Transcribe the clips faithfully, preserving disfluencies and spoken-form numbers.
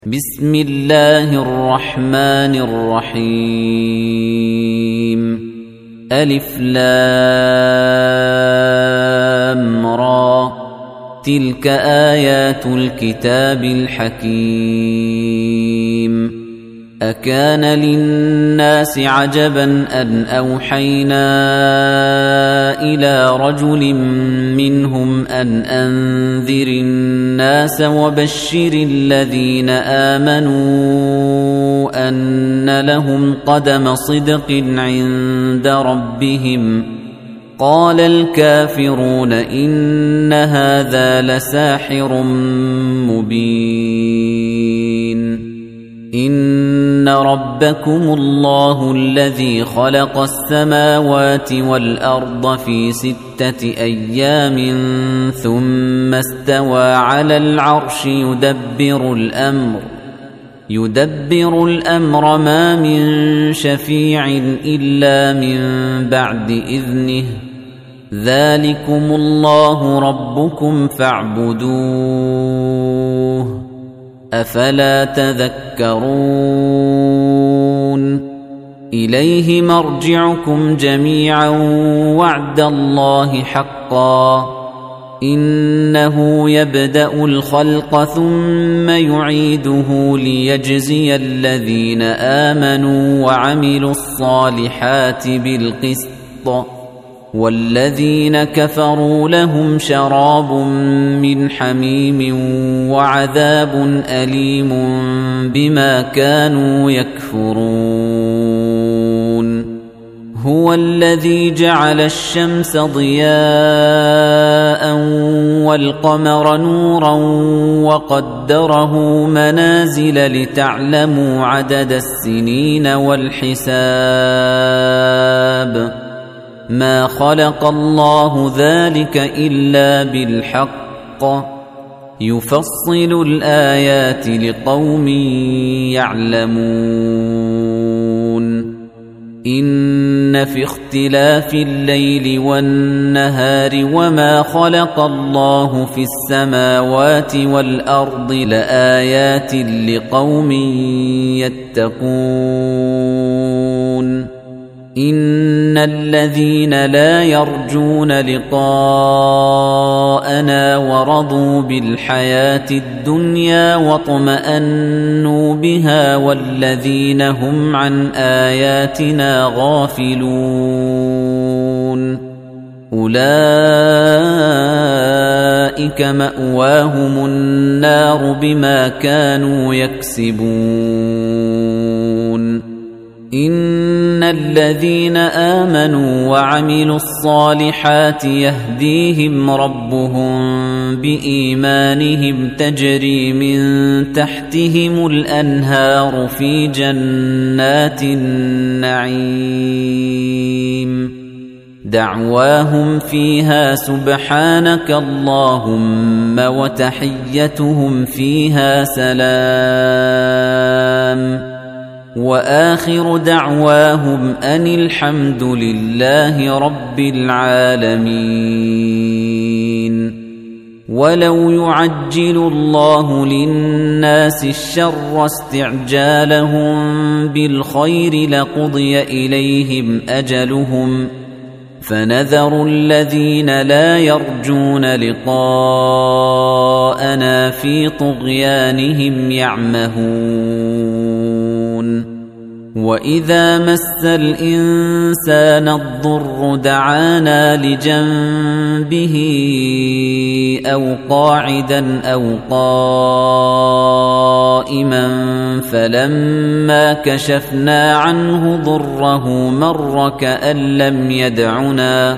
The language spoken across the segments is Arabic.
بسم الله الرحمن الرحيم ألف لام را تلك آيات الكتاب الحكيم أكان للناس عجبا أن أوحينا إلى رجل منهم أن أنذر الناس وبشر الذين آمنوا أن لهم قدم صدق عند ربهم قال الكافرون إن هذا لساحر مبين إن ربكم الله الذي خلق السماوات والأرض في ستة أيام ثم استوى على العرش يدبر الأمر يدبر الأمر ما من شفيع إلا من بعد إذنه ذلكم الله ربكم فاعبدوه أفلا تذكرون إليه مرجعكم جميعا وعد الله حقا إنه يبدأ الخلق ثم يعيده ليجزي الذين آمنوا وعملوا الصالحات بالقسط والذين كفروا لهم شراب من حميم وعذاب أليم بما كانوا يكفرون هو الذي جعل الشمس ضياء والقمر نورا وقدره منازل لتعلموا عدد السنين والحساب ما خلق الله ذلك إلا بالحق يفصل الآيات لقوم يعلمون إن في اختلاف الليل والنهار وما خلق الله في السماوات والأرض لآيات لقوم يتقون إن الذين لا يرجون لقاءنا ورضوا بالحياة الدنيا واطمأنوا بها والذين هم عن آياتنا غافلون أولئك مأواهم النار بما كانوا يكسبون إن الذين آمنوا وعملوا الصالحات يهديهم ربهم بإيمانهم تجري من تحتهم الأنهار في جنات النعيم دعواهم فيها سبحانك اللهم وتحيتهم فيها سلام وآخر دعواهم أن الحمد لله رب العالمين ولو يعجل الله للناس الشر استعجالهم بالخير لقضي إليهم أجلهم فنذر الذين لا يرجون لقاءنا في طغيانهم يعمهون وإذا مس الإنسان الضر دعانا لجنبه أو قاعدا أو قائما فلما كشفنا عنه ضره مر كأن لم يدعنا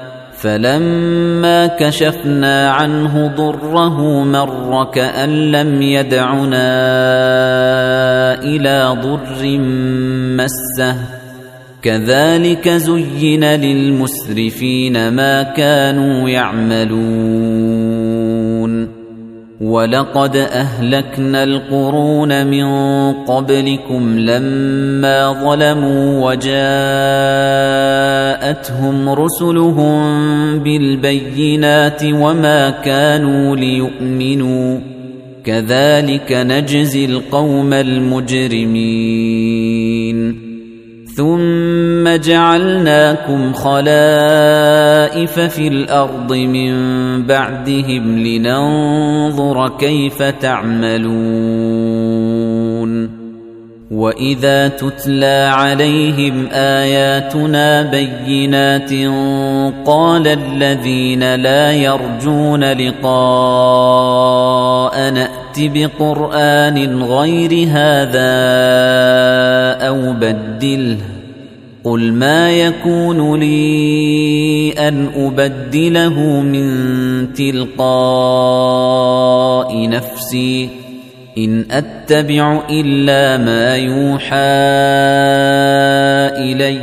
فلما كشفنا عنه ضره مر كأن لم يدعنا إلى ضر مسه كذلك زين للمسرفين ما كانوا يعملون ولقد أهلكنا القرون من قبلكم لما ظلموا وجاءتهم رسلهم بالبينات وما كانوا ليؤمنوا كذلك نجزي القوم المجرمين ثم جعلناكم خلائف في الأرض من بعدهم لننظر كيف تعملون وإذا تتلى عليهم آياتنا بينات قال الذين لا يرجون لقاء نأت بقرآن غير هذا أو بدله قل ما يكون لي أن أبدله من تلقاء نفسي إن أتبع إلا ما يوحى إلي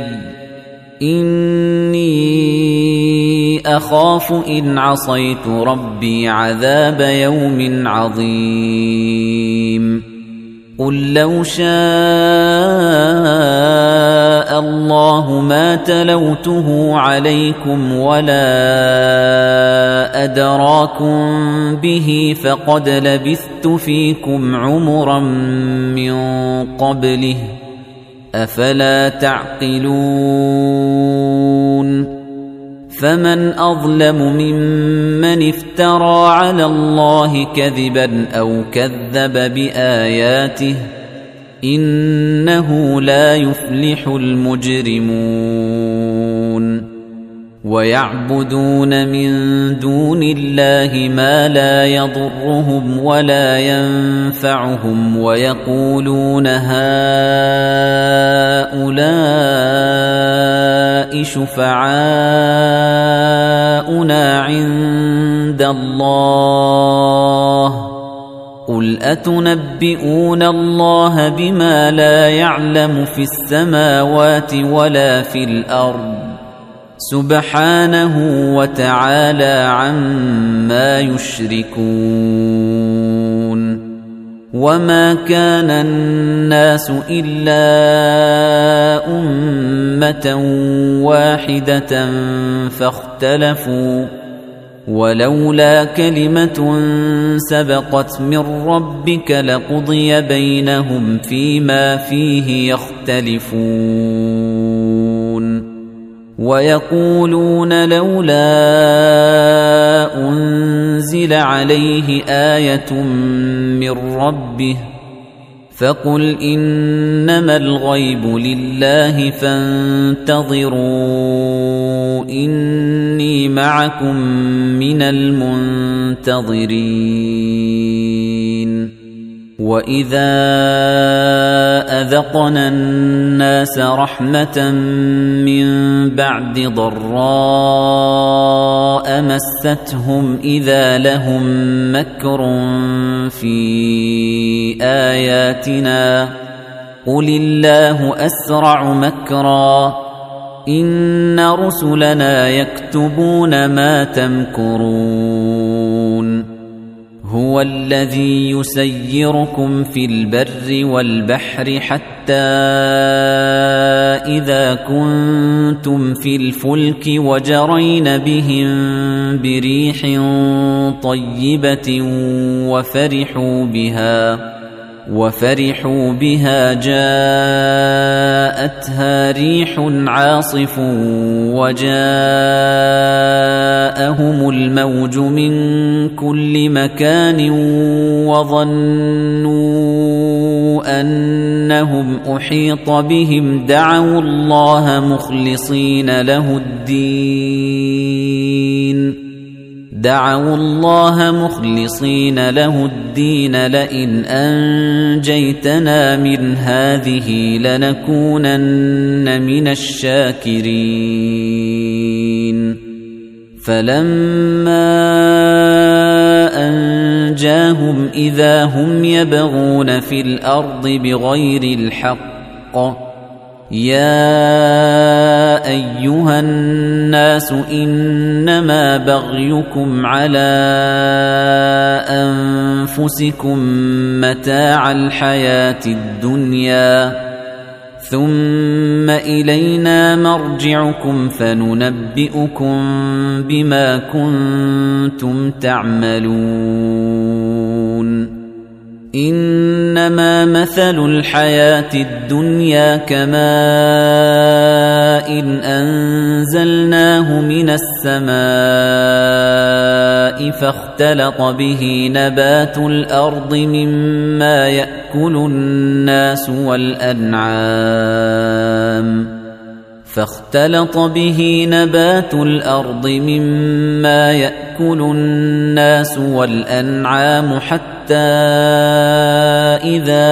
إني أخاف إن عصيت ربي عذاب يوم عظيم قل لو شاء الله ما تلوته عليكم ولا أدراكم به فقد لبثت فيكم عمرا من قبله أفلا تعقلون فمن أظلم ممن افترى على الله كذبا أو كذب بآياته إنه لا يفلح المجرمون ويعبدون من دون الله ما لا يضرهم ولا ينفعهم ويقولون هؤلاء شفعاؤنا عند الله قل أتنبئون الله بما لا يعلم في السماوات ولا في الأرض سبحانه وتعالى عما يشركون وما كان الناس إلا أمة واحدة فاختلفوا ولولا كلمة سبقت من ربك لقضي بينهم فيما فيه يختلفون ويقولون لولا أنزل عليه آية من ربه فقل إنما الغيب لله فانتظروا إني معكم من المنتظرين وإذا أذقنا الناس رحمة من بعد ضراء مستهم إذا لهم مكر في آياتنا قل الله أسرع مكرا إن رسلنا يكتبون ما تمكرون هو الذي يسيركم في البر والبحر حتى إذا كنتم في الفلك وجرين بهم بريح طيبة وفرحوا بها وفرحوا بها جاءتها ريح عاصف وجاءهم الموج من كل مكان وظنوا أنهم أحيط بهم دعوا الله مخلصين له الدين دعوا الله مخلصين له الدين لئن أنجيتنا من هذه لنكونن من الشاكرين فلما أنجاهم إذا هم يبغون في الأرض بغير الحق يا أيها الناس إنما بغيكم على أنفسكم متاع الحياة الدنيا ثم إلينا مرجعكم فننبئكم بما كنتم تعملون إنما مثل الحياة الدنيا كماء إن أنزلناه من السماء فاختلط به نبات الأرض مما يأكل الناس والأنعام فاختلط به نبات الأرض مما يأكل الناس والأنعام حتى إذا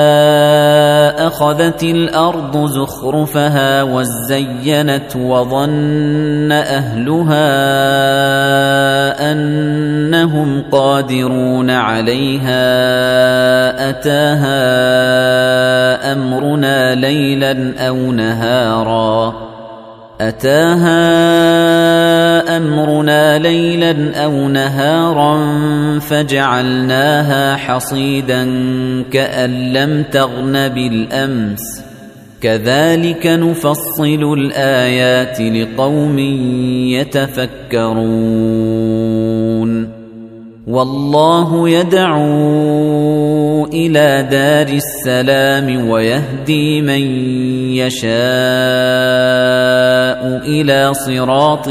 أخذت الأرض زخرفها وزينت وظن أهلها أنهم قادرون عليها أتاها أمرنا ليلا أو نهارا أتاها أمرنا ليلا أو نهارا فجعلناها حصيدا كأن لم تغن بالأمس كذلك نفصل الآيات لقوم يتفكرون والله يدعو إلى دار السلام ويهدي من يشاء إلى صراط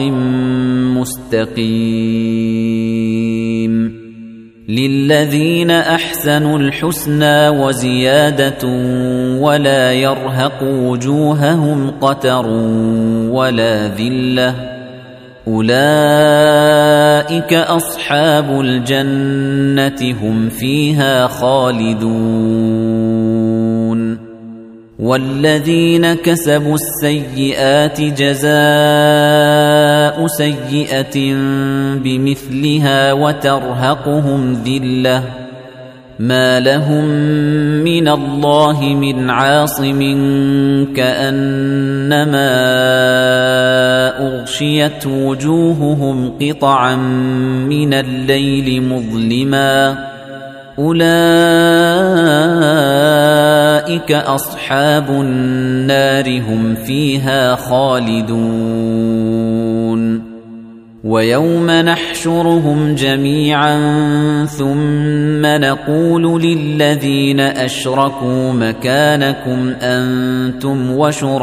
مستقيم للذين أحسنوا الحسنى وزيادة ولا يرهق وجوههم قتر ولا ذلة أولئك أصحاب الجنة هم فيها خالدون والذين كسبوا السيئات جزاء سيئة بمثلها وترهقهم ذلة ما لهم من الله من عاصم كأنما أغشيت وجوههم قطعا من الليل مظلما أولئك أصحاب النار هم فيها خالدون ويوم نحشرهم جميعا ثم نقول للذين أشركوا مكانكم أنتم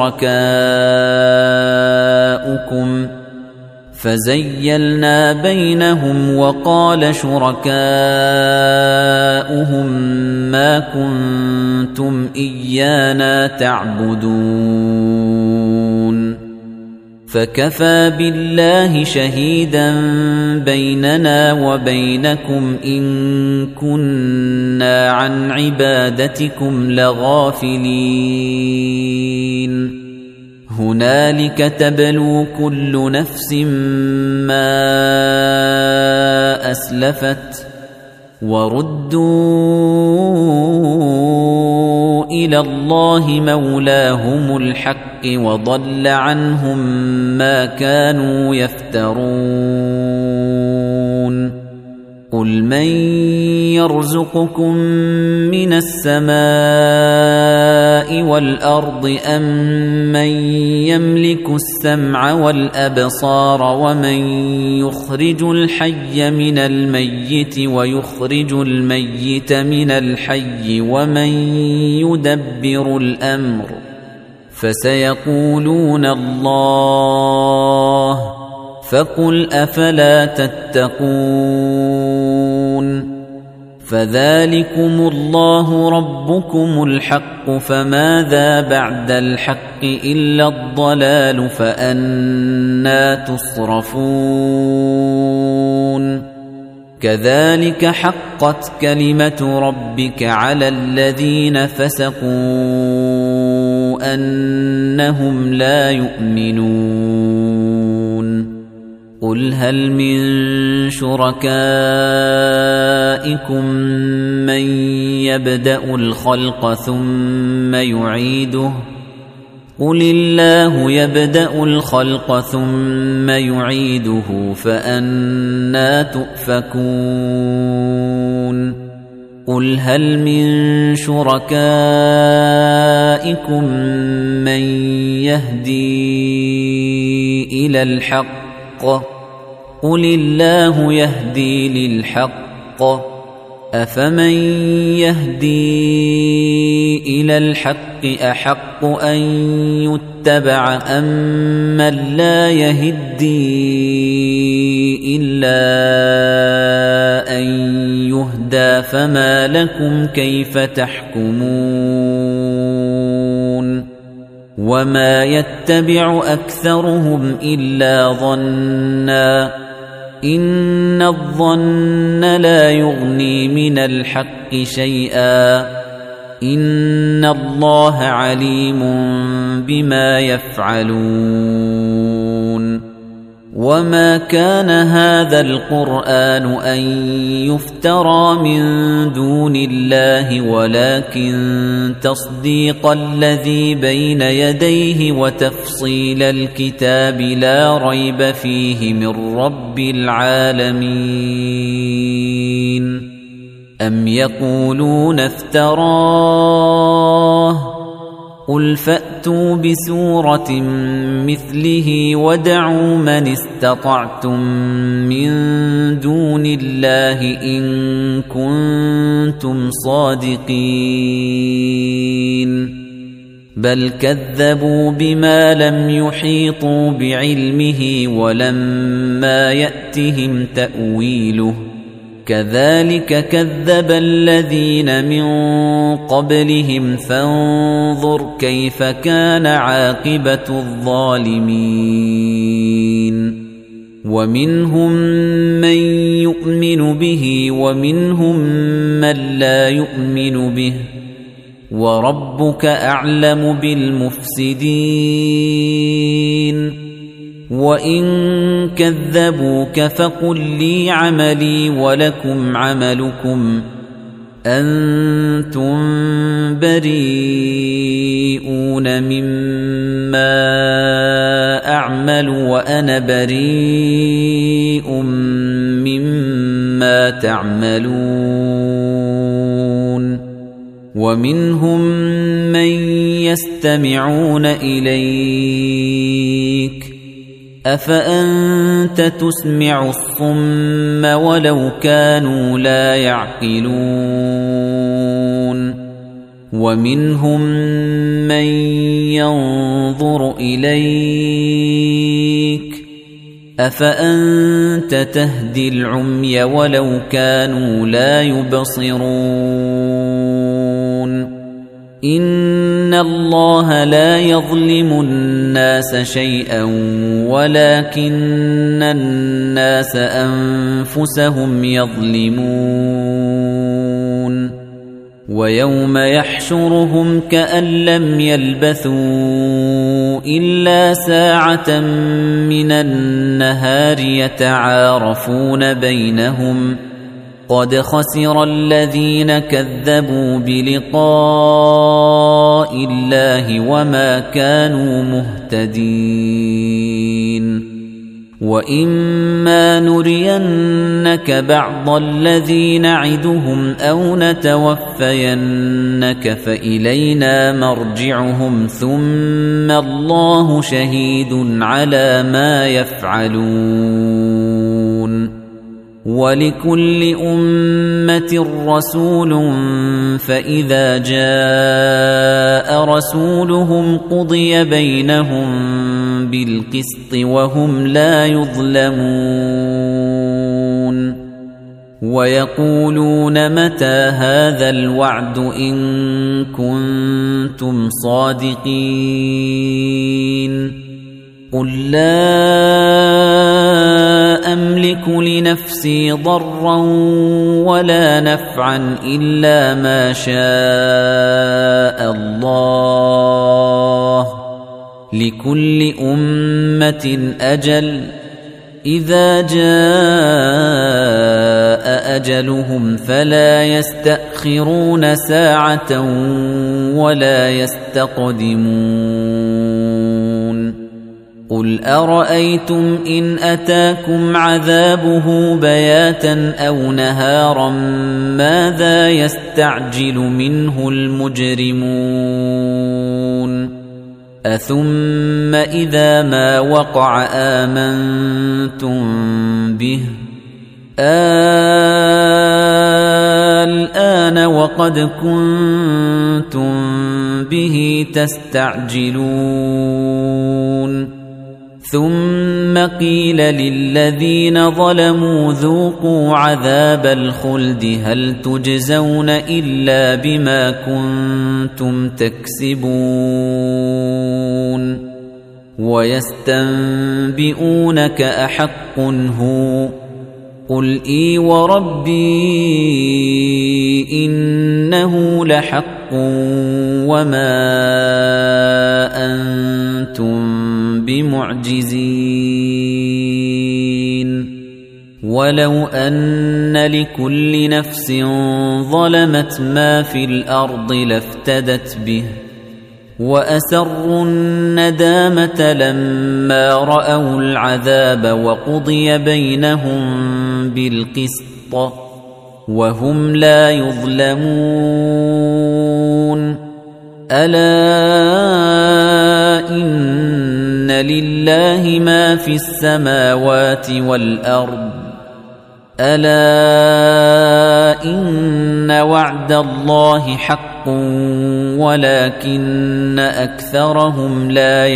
وشركاؤكم فزيلنا بينهم وقال شركاؤهم ما كنتم إيانا تعبدون فكفى بالله شهيدا بيننا وبينكم إن كنا عن عبادتكم لغافلين هنالك تبلو كل نفس ما أسلفت وردوا إلى الله مولاهم الحق وضل عنهم ما كانوا يفترون قل من يرزقكم من السماء والأرض أم من يملك السمع والأبصار ومن يخرج الحي من الميت ويخرج الميت من الحي ومن يدبر الأمر فسيقولون الله فقل أفلا تتقون فذلكم الله ربكم الحق فماذا بعد الحق إلا الضلال فأنى تصرفون كذلك حقت كلمة ربك على الذين فسقوا أنهم لا يؤمنون قل هل من شركائكم من يبدأ الخلق ثم يعيده قل الله يبدأ الخلق ثم يعيده فأنى تؤفكون قل هل من شركائكم من يهدي إلى الحق قل الله يهدي للحق أفمن يهدي إلى الحق أحق أن يتبع أمن لا يهدي إلا أن يهدى فما لكم كيف تحكمون وما يتبع أكثرهم إلا ظنّا إن الظن لا يغني من الحق شيئا إن الله عليم بما يفعلون وما كان هذا القرآن أن يفترى من دون الله ولكن تصديق الذي بين يديه وتفصيل الكتاب لا ريب فيه من رب العالمين أم يقولون افتراه قل فأتوا بسورة مثله ودعوا من استطعتم من دون الله إن كنتم صادقين بل كذبوا بما لم يحيطوا بعلمه ولما يأتهم تأويله كذلك كذب الذين من قبلهم فانظر كيف كان عاقبة الظالمين ومنهم من يؤمن به ومنهم من لا يؤمن به وربك أعلم بالمفسدين وَإِن كَذَّبُوكَ فَقُل لِّي عَمَلِي وَلَكُمْ عَمَلُكُمْ أَنتُم بَرِيئُونَ مِمَّا أَعْمَلُ وَأَنَا بَرِيءٌ مِّمَّا تَعْمَلُونَ وَمِنْهُم مَّن يَسْتَمِعُونَ إِلَيْكَ أَفَأَنتَ تُسْمِعُ الصُّمَّ وَلَوْ كَانُوا لَا يَعْقِلُونَ وَمِنْهُم مَّن يَنظُرُ إِلَيْكَ أَفَأَنتَ تَهْدِي الْعُمْيَ وَلَوْ كَانُوا لَا يُبْصِرُونَ إِنَّ اللَّهَ لَا يَظْلِمُ النَّاسَ شَيْئًا وَلَكِنَّ النَّاسَ أَنفُسَهُمْ يَظْلِمُونَ وَيَوْمَ يَحْشُرُهُمْ كَأَن لَّمْ يَلْبَثُوا إِلَّا سَاعَةً مِّنَ النَّهَارِ يَتَعَارَفُونَ بَيْنَهُمْ قد خسر الذين كذبوا بلقاء الله وما كانوا مهتدين وإما نرينك بعض الذي نعدهم أو نتوفينك فإلينا مرجعهم ثم الله شهيد على ما يفعلون وَلِكُلِّ أُمَّةٍ رَّسُولٌ فَإِذَا جَاءَ رَسُولُهُمْ قُضِيَ بَيْنَهُم بِالْقِسْطِ وَهُمْ لَا يُظْلَمُونَ وَيَقُولُونَ مَتَى هَذَا الْوَعْدُ إِن كُنتُمْ صَادِقِينَ قُل لَّا أَمْلِكُ لِنَفْسِي ضَرًّا وَلَا نَفْعًا إِلَّا مَا شَاءَ اللَّهُ لِكُلِّ أُمَّةٍ أَجَلٌ إِذَا جَاءَ أَجَلُهُمْ فَلَا يَسْتَأْخِرُونَ سَاعَةً وَلَا يَسْتَقْدِمُونَ قُلْ أَرَأَيْتُمْ إِنْ أَتَاكُمْ عَذَابُهُ بَيَاتًا أَوْ نَهَارًا مَاذَا يَسْتَعْجِلُ مِنْهُ الْمُجْرِمُونَ أَثُمَّ إِذَا مَا وَقَعَ آمَنْتُمْ بِهِ الآن وقد كنتم به تستعجلون ثم قيل للذين ظلموا ذوقوا عذاب الخلد هل تجزون إلا بما كنتم تكسبون ويستنبئونك أحق هو قل إي وربي إنه لحق وما أنتم بمعجزين ولو أن لكل نفس ظلمت ما في الأرض لافتدت به وأسروا الندامة لما رأوا العذاب وقضي بينهم بالقسط وهم لا يظلمون ألا إن لله ما في السماوات والأرض ألا إن وعد الله حق ولكن أكثرهم لا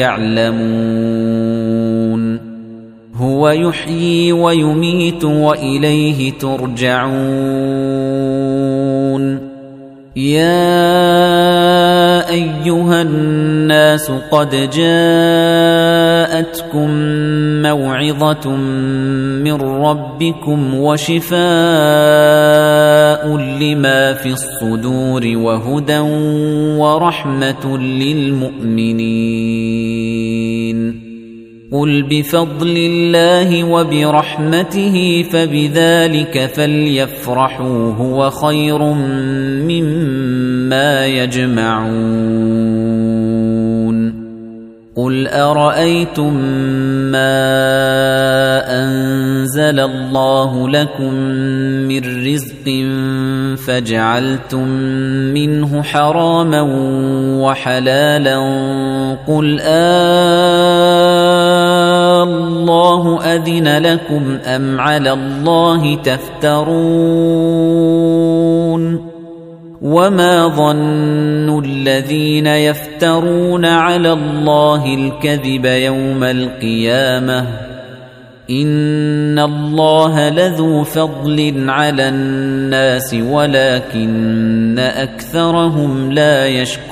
يعلمون هو يحيي ويميت وإليه ترجعون يا أيها الناس قد جاءتكم موعظة من ربكم وشفاء لما في الصدور وهدى ورحمة للمؤمنين قل بفضل الله وبرحمته فبذلك فليفرحوا هو خير مما يجمعون قل أرأيتم ما أنزل الله لكم من رزق فجعلتم منه حراما وحلالا قل آه الله أذن لكم أم على الله تفترون وما ظن الذين يفترون على الله الكذب يوم القيامة إن الله لذو فضل على الناس ولكن أكثرهم لا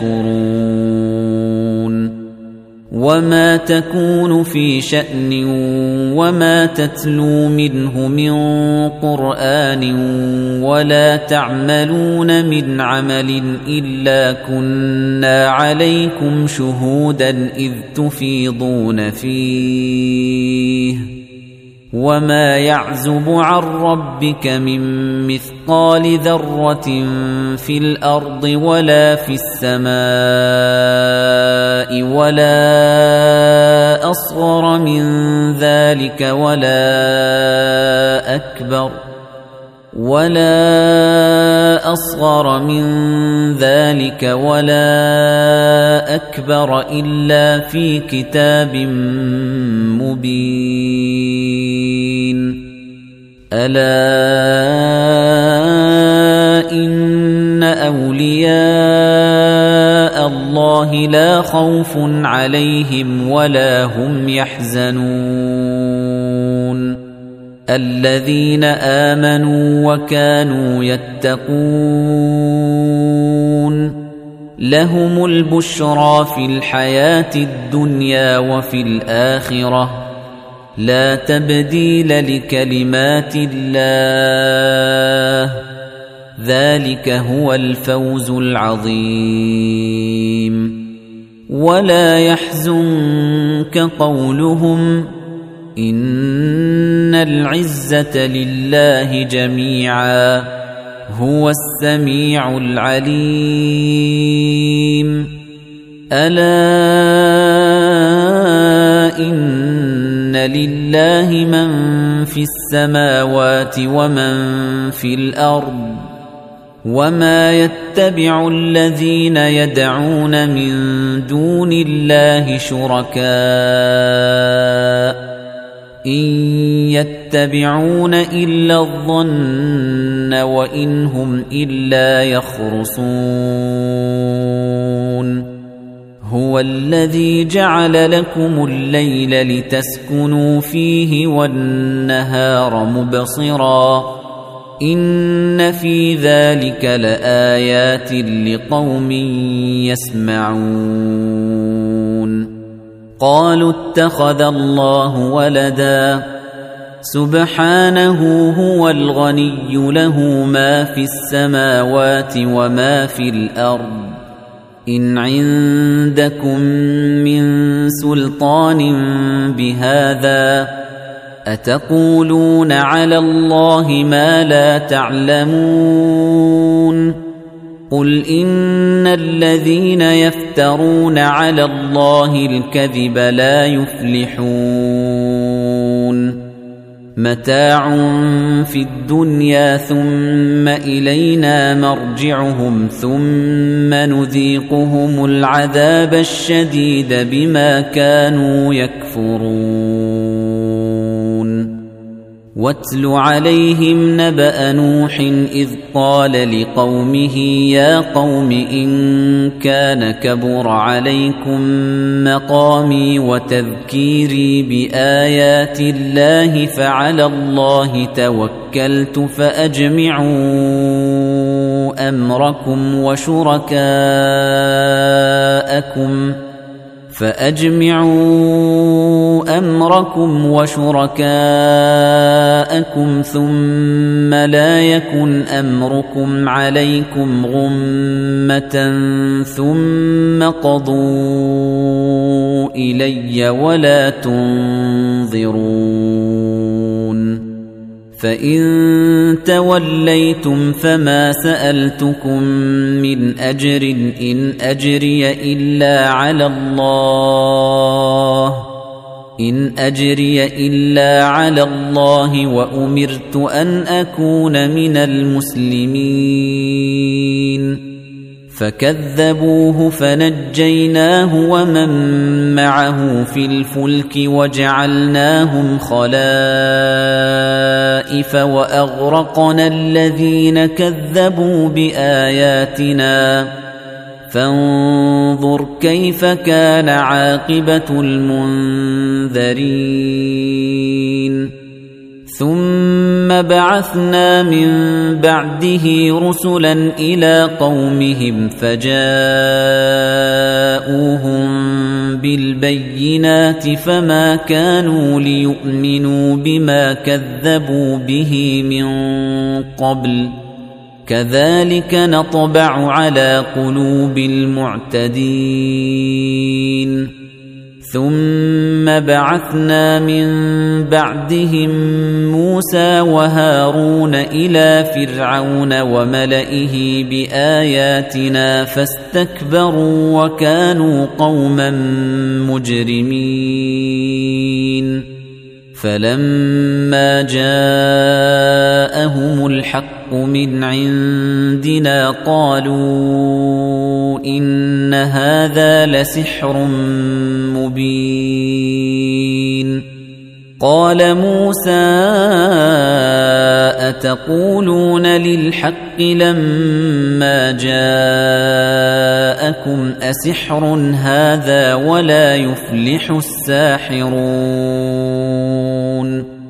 يشكرون وما تكون في شأن وما تتلو منه من قرآن ولا تعملون من عمل إلا كنا عليكم شهودا إذ تفيضون فيه وما يعزب عن ربك من مثقال ذرة في الأرض ولا في السماء ولا أصغر من ذلك ولا أكبر ولا أصغر من ذلك ولا أكبر إلا في كتاب مبين ألا إن أولياء الله لا خوف عليهم ولا هم يحزنون الذين آمنوا وكانوا يتقون لهم البشرى في الحياة الدنيا وفي الآخرة لا تبديل لكلمات الله ذلك هو الفوز العظيم ولا يحزنك قولهم إن العزة لله جميعا هو السميع العليم ألا إن لله من في السماوات ومن في الأرض وما يتبع الذين يدعون من دون الله شركاء إن يتبعون إلا الظن وإن هم إلا يخرصون هو الذي جعل لكم الليل لتسكنوا فيه والنهار مبصرا إن في ذلك لآيات لقوم يسمعون قالوا اتخذ الله ولدا سبحانه هو الغني له ما في السماوات وما في الأرض إن عندكم من سلطان بهذا أتقولون على الله ما لا تعلمون قل إن الذين يفترون على الله الكذب لا يفلحون متاع في الدنيا ثم إلينا مرجعهم ثم نذيقهم العذاب الشديد بما كانوا يكفرون واتل عليهم نبأ نوح إذ قال لقومه يا قوم إن كان كبر عليكم مقامي وتذكيري بآيات الله فعلى الله توكلت فأجمعوا أمركم وشركاءكم فأجمعوا أمركم وشركاءكم ثم لا يكن أمركم عليكم غمة ثم قضوا إلي ولا تنظرون فإن توليتم فما سألتكم من أجر إن أجري إلا على الله إن أجري إلا على الله وأمرت أن أكون من المسلمين فكذبوه فنجيناه ومن معه في الفلك وجعلناهم خلائف وأغرقنا الذين كذبوا بآياتنا فانظر كيف كان عاقبة المنذرين ثم بعثنا من بعده رسلا إلى قومهم فجاءوهم بالبينات فما كانوا ليؤمنوا بما كذبوا به من قبل كذلك نطبع على قلوب المعتدين ثم بعثنا من بعدهم موسى وهارون إلى فرعون وملئه بآياتنا فاستكبروا وكانوا قوما مجرمين فلما جاءهم الحق من عندنا قالوا إن هذا لسحر مبين قال موسى أتقولون للحق لما جاءكم أسحر هذا ولا يفلح الساحرون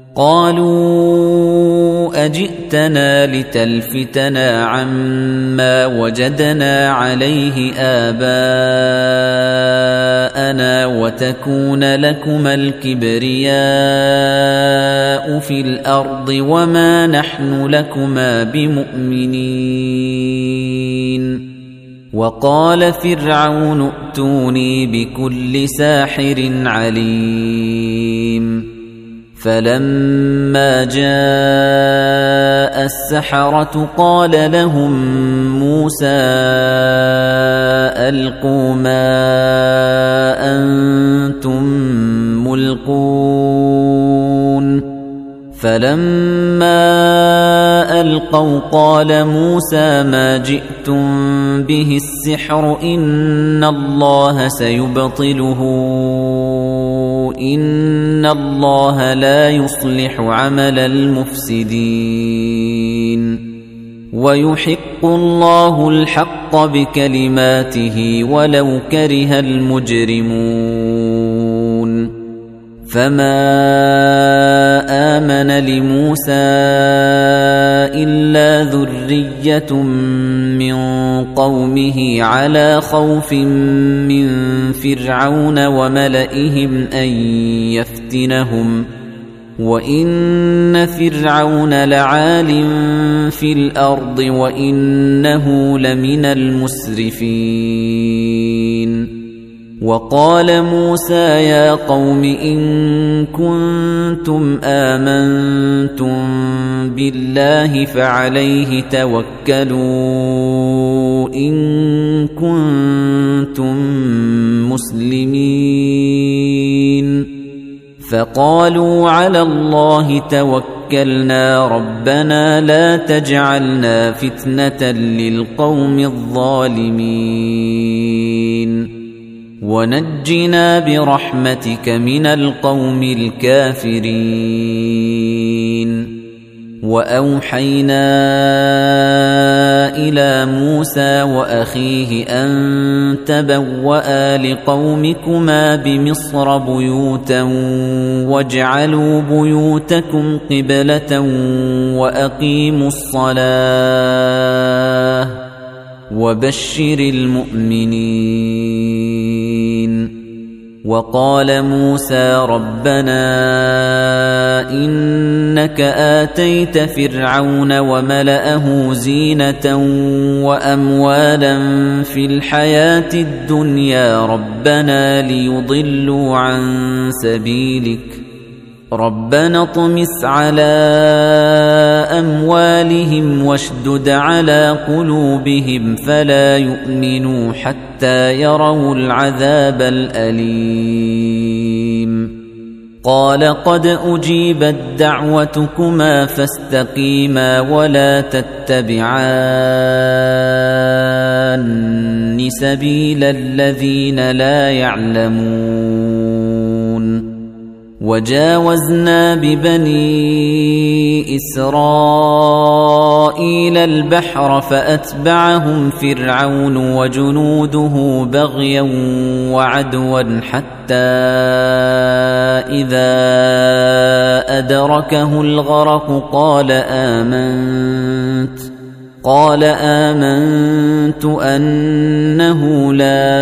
قالوا أجئتنا لتلفتنا عما وجدنا عليه آباءنا وتكون لكما الكبرياء في الأرض وما نحن لكما بمؤمنين وقال فرعون ائتوني بكل ساحر عليم فلما جاء السحرة قال لهم موسى ألقوا ما أنتم ملقون فلما ألقوا قال موسى ما جئتم به السحر إن الله سيبطله إن الله لا يصلح عمل المفسدين ويحق الله الحق بكلماته ولو كره المجرمون فما آمن لموسى إلا ذرية من قومه على خوف من فرعون وملئهم أن يفتنهم وإن فرعون لعال في الأرض وإنه لمن المسرفين وقال موسى يا قوم إن كنتم آمنتم بالله فعليه توكلوا إن كنتم مسلمين فقالوا على الله توكلنا ربنا لا تجعلنا فتنة للقوم الظالمين ونجنا برحمتك من القوم الكافرين وأوحينا إلى موسى وأخيه أن تبوأ لقومكما بمصر بيوتا واجعلوا بيوتكم قبلة وأقيموا الصلاة وبشر المؤمنين وقال موسى ربنا إنك آتيت فرعون وملأه زينة وأموالا في الحياة الدنيا ربنا ليضلوا عن سبيلك ربنا اطمس على أموالهم واشدد على قلوبهم فلا يؤمنوا حتى يروا العذاب الأليم قال قد أجيبت دعوتكما فاستقيما ولا تتبعان سبيل الذين لا يعلمون وجاوزنا ببني إسرائيل البحر فأتبعهم فرعون وجنوده بغيا وعدوا حتى إذا أدركه الغرق قال آمنت قال آمنت أنه لا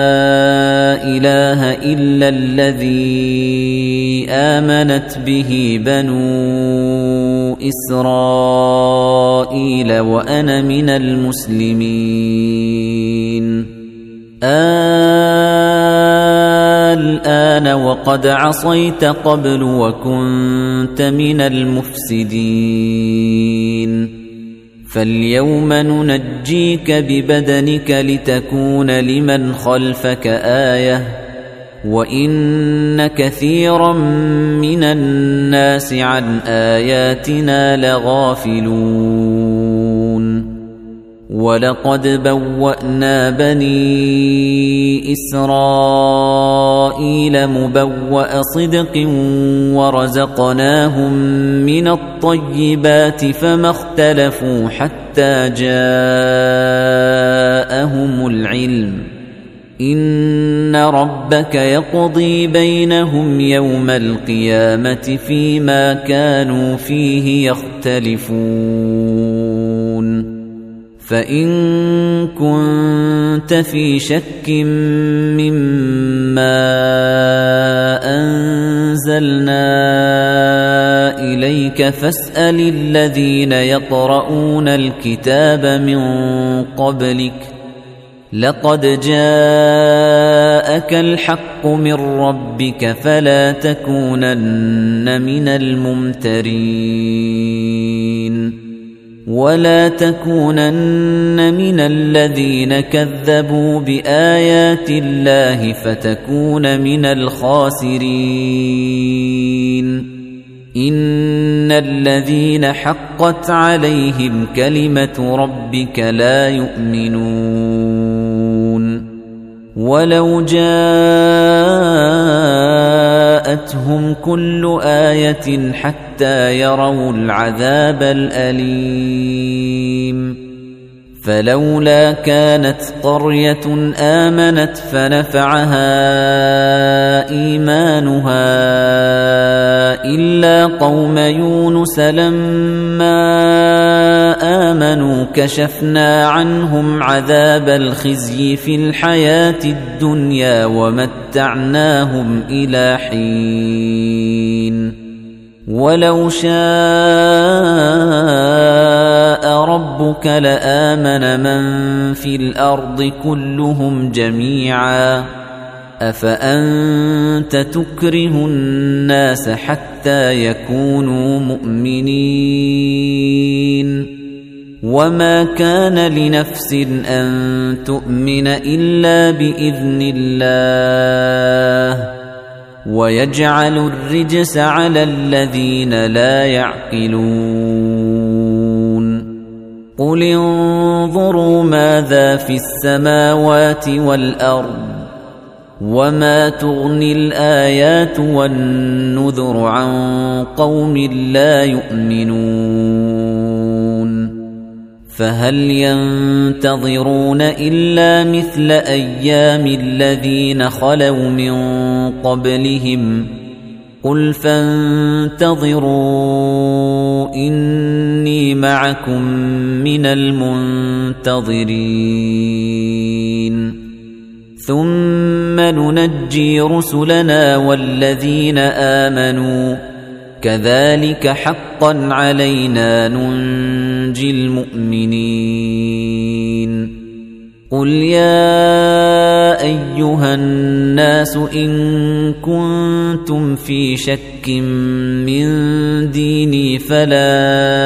إله إلا الذي آمنت به بنو إسرائيل وأنا من المسلمين الآن وقد عصيت قبل وكنت من المفسدين فاليوم ننجيك ببدنك لتكون لمن خلفك آية وإن كثيرا من الناس عن آياتنا لغافلون ولقد بوأنا بني إسرائيل مبوأ صدق ورزقناهم من الطيبات فما اختلفوا حتى جاءهم العلم إن ربك يقضي بينهم يوم القيامة فيما كانوا فيه يختلفون فإن كنت في شك مما أنزلنا إليك فاسأل الذين يقرؤون الكتاب من قبلك لقد جاءك الحق من ربك فلا تكونن من الممترين ولا تكونن من الذين كذبوا بآيات الله فتكون من الخاسرين إن الذين حقت عليهم كلمة ربك لا يؤمنون ولو جاء فأخذتهم كل آية حتى يروا العذاب الأليم فلولا كانت قرية آمنت فنفعها إيمانها إلا قوم يونس لما آمنوا كشفنا عنهم عذاب الخزي في الحياة الدنيا ومتعناهم إلى حين ولو شاء ربك لآمن من في الأرض كلهم جميعا أفأنت تكره الناس حتى يكونوا مؤمنين وما كان لنفس أن تؤمن إلا بإذن الله ويجعل الرجس على الذين لا يعقلون قل انظروا ماذا في السماوات والأرض وما تغني الآيات والنذر عن قوم لا يؤمنون فهل ينتظرون إلا مثل أيام الذين خلوا من قبلهم قل فانتظروا إني معكم من المنتظرين ثم ننجي رسلنا والذين آمنوا كذلك حقا علينا ننجي المؤمنين قل يا أيها الناس إن كنتم في شك من ديني فلا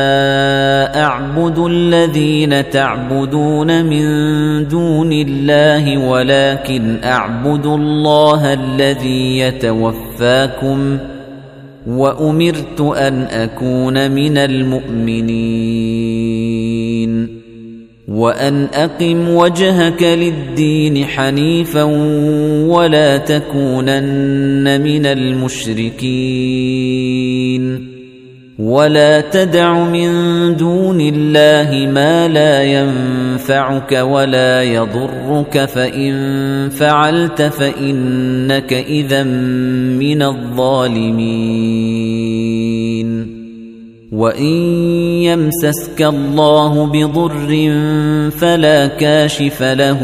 أعبد الذين تعبدون من دون الله ولكن أعبد الله الذي يتوفاكم وأمرت أن أكون من المؤمنين وأن أقم وجهك للدين حنيفا ولا تكونن من المشركين ولا تدع من دون الله ما لا ينفعك ولا يضرك فإن فعلت فإنك إذا من الظالمين وإن يمسسك الله بضر فلا كاشف له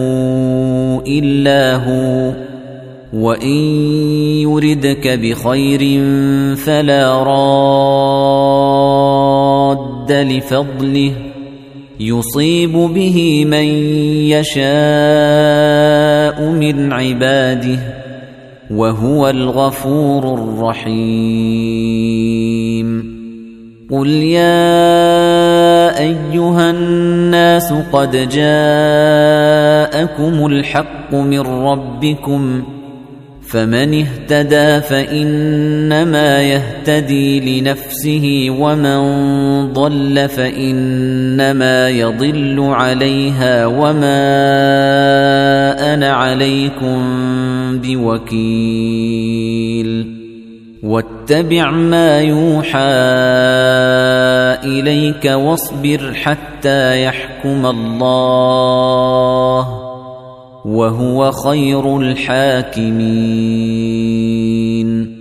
إلا هو وإن يردك بخير فلا راد لفضله يصيب به من يشاء من عباده وهو الغفور الرحيم قل يا أيها الناس قد جاءكم الحق من ربكم فمن اهتدى فإنما يهتدي لنفسه ومن ضل فإنما يضل عليها وما أنا عليكم بوكيل واتبع ما يوحى إليك واصبر حتى يحكم الله وهو خير الحاكمين